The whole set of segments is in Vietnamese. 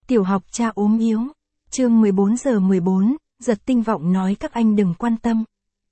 Tiểu học cha ốm yếu. Chương 14:14, Giật Tinh Vọng nói các anh đừng quan tâm.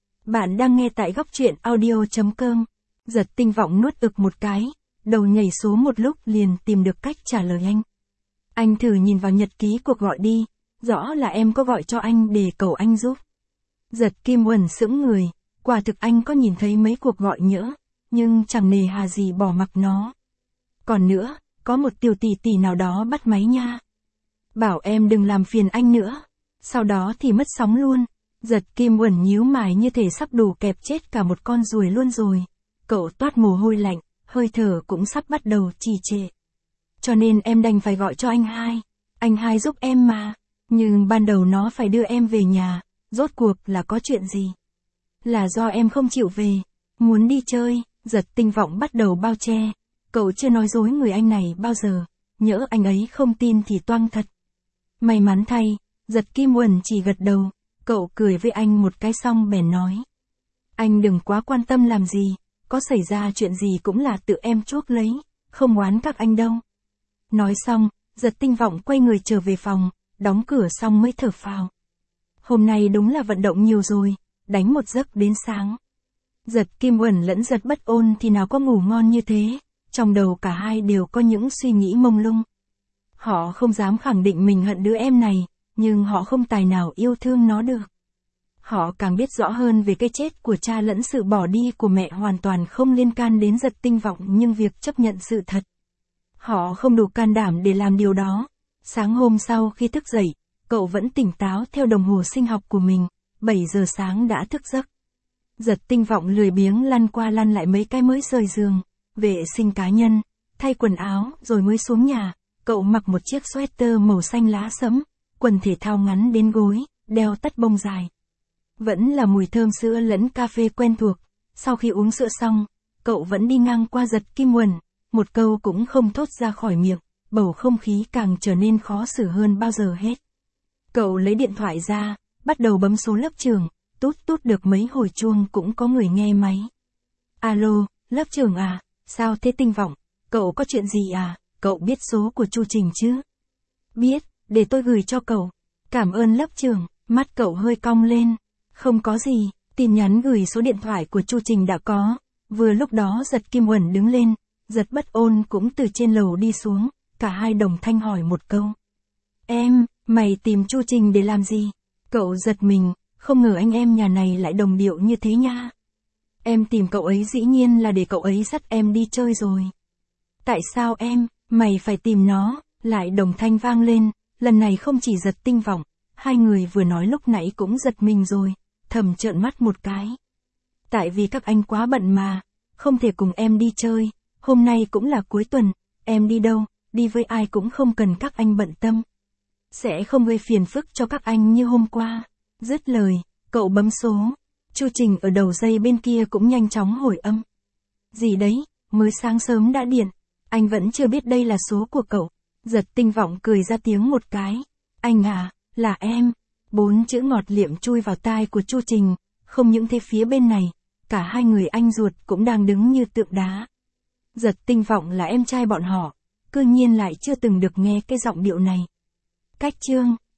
Bạn đang nghe tại góc truyện audio.com. Giật Tinh Vọng nuốt ực một cái, đầu nhảy số một lúc liền tìm được cách trả lời anh. Anh thử nhìn vào nhật ký cuộc gọi đi, rõ là em có gọi cho anh để cầu anh giúp. Giật Kim Uẩn sững người, quả thực anh có nhìn thấy mấy cuộc gọi nhỡ, nhưng chẳng nề hà gì bỏ mặc nó. Còn nữa, có một tiểu tỷ tỷ nào đó bắt máy nha. Bảo em đừng làm phiền anh nữa. Sau đó thì mất sóng luôn. Giật Kim Uẩn nhíu mày như thể sắp đủ kẹp chết cả một con ruồi luôn rồi. Cậu toát mồ hôi lạnh, hơi thở cũng sắp bắt đầu trì trệ. Cho nên em đành phải gọi cho anh hai. Anh hai giúp em mà. Nhưng ban đầu nó phải đưa em về nhà. Rốt cuộc là có chuyện gì? Là do em không chịu về. Muốn đi chơi. Giật Tinh Vọng bắt đầu bao che. Cậu chưa nói dối người anh này bao giờ. Nhỡ anh ấy không tin thì toang thật. May mắn thay, Giật Kim Uẩn chỉ gật đầu. Cậu cười với anh một cái xong bèn nói. Anh đừng quá quan tâm làm gì. Có xảy ra chuyện gì cũng là tự em chuốc lấy. Không oán các anh đâu. Nói xong, Giật Tinh Vọng quay người trở về phòng. Đóng cửa xong mới thở phào. Hôm nay đúng là vận động nhiều rồi. Đánh một giấc đến sáng. Giật Kim Uẩn lẫn Giật Bất Ôn thì nào có ngủ ngon như thế. Trong đầu cả hai đều có những suy nghĩ mông lung. Họ không dám khẳng định mình hận đứa em này, nhưng họ không tài nào yêu thương nó được. Họ càng biết rõ hơn về cái chết của cha lẫn sự bỏ đi của mẹ hoàn toàn không liên can đến Giật Tinh Vọng nhưng việc chấp nhận sự thật. Họ không đủ can đảm để làm điều đó. Sáng hôm sau khi thức dậy, cậu vẫn tỉnh táo theo đồng hồ sinh học của mình, 7 giờ sáng đã thức giấc. Giật Tinh Vọng lười biếng lăn qua lăn lại mấy cái mới rời giường, vệ sinh cá nhân, thay quần áo rồi mới xuống nhà. Cậu mặc một chiếc sweater màu xanh lá sẫm, quần thể thao ngắn đến gối, đeo tất bông dài. Vẫn là mùi thơm sữa lẫn cà phê quen thuộc. Sau khi uống sữa xong, cậu vẫn đi ngang qua Giật Kim Uẩn, một câu cũng không thốt ra khỏi miệng, bầu không khí càng trở nên khó xử hơn bao giờ hết. Cậu lấy điện thoại ra, bắt đầu bấm số lớp trưởng, tút tút được mấy hồi chuông cũng có người nghe máy. Alo, lớp trưởng à, sao thế Tinh Vọng, cậu có chuyện gì à? Cậu biết số của Chu Trình chứ? Biết, để tôi gửi cho cậu. Cảm ơn lớp trưởng, mắt cậu hơi cong lên. Không có gì, tin nhắn gửi số điện thoại của Chu Trình đã có. Vừa lúc đó Giật Kim Uẩn đứng lên, Giật Bất Ôn cũng từ trên lầu đi xuống, cả hai đồng thanh hỏi một câu. Mày tìm Chu Trình để làm gì? Cậu giật mình, không ngờ anh em nhà này lại đồng điệu như thế nha. Em tìm cậu ấy dĩ nhiên là để cậu ấy dắt em đi chơi rồi. Tại sao mày phải tìm nó? Lại đồng thanh vang lên, lần này không chỉ Giật Tinh Vọng, hai người vừa nói lúc nãy cũng giật mình rồi, thầm trợn mắt một cái. Tại vì các anh quá bận mà, không thể cùng em đi chơi, hôm nay cũng là cuối tuần, em đi đâu, đi với ai cũng không cần các anh bận tâm. Sẽ không gây phiền phức cho các anh như hôm qua. Dứt lời, cậu bấm số, Chu Trình ở đầu dây bên kia cũng nhanh chóng hồi âm. Gì đấy, mới sáng sớm đã điện, anh vẫn chưa biết đây là số của cậu. Giật Tinh Vọng cười ra tiếng một cái. Anh à, là em. 4 chữ ngọt liệm chui vào tai của Chu Trình, không những thế phía bên này, cả hai người anh ruột cũng đang đứng như tượng đá. Giật Tinh Vọng là em trai bọn họ, cư nhiên lại chưa từng được nghe cái giọng điệu này. Cách chương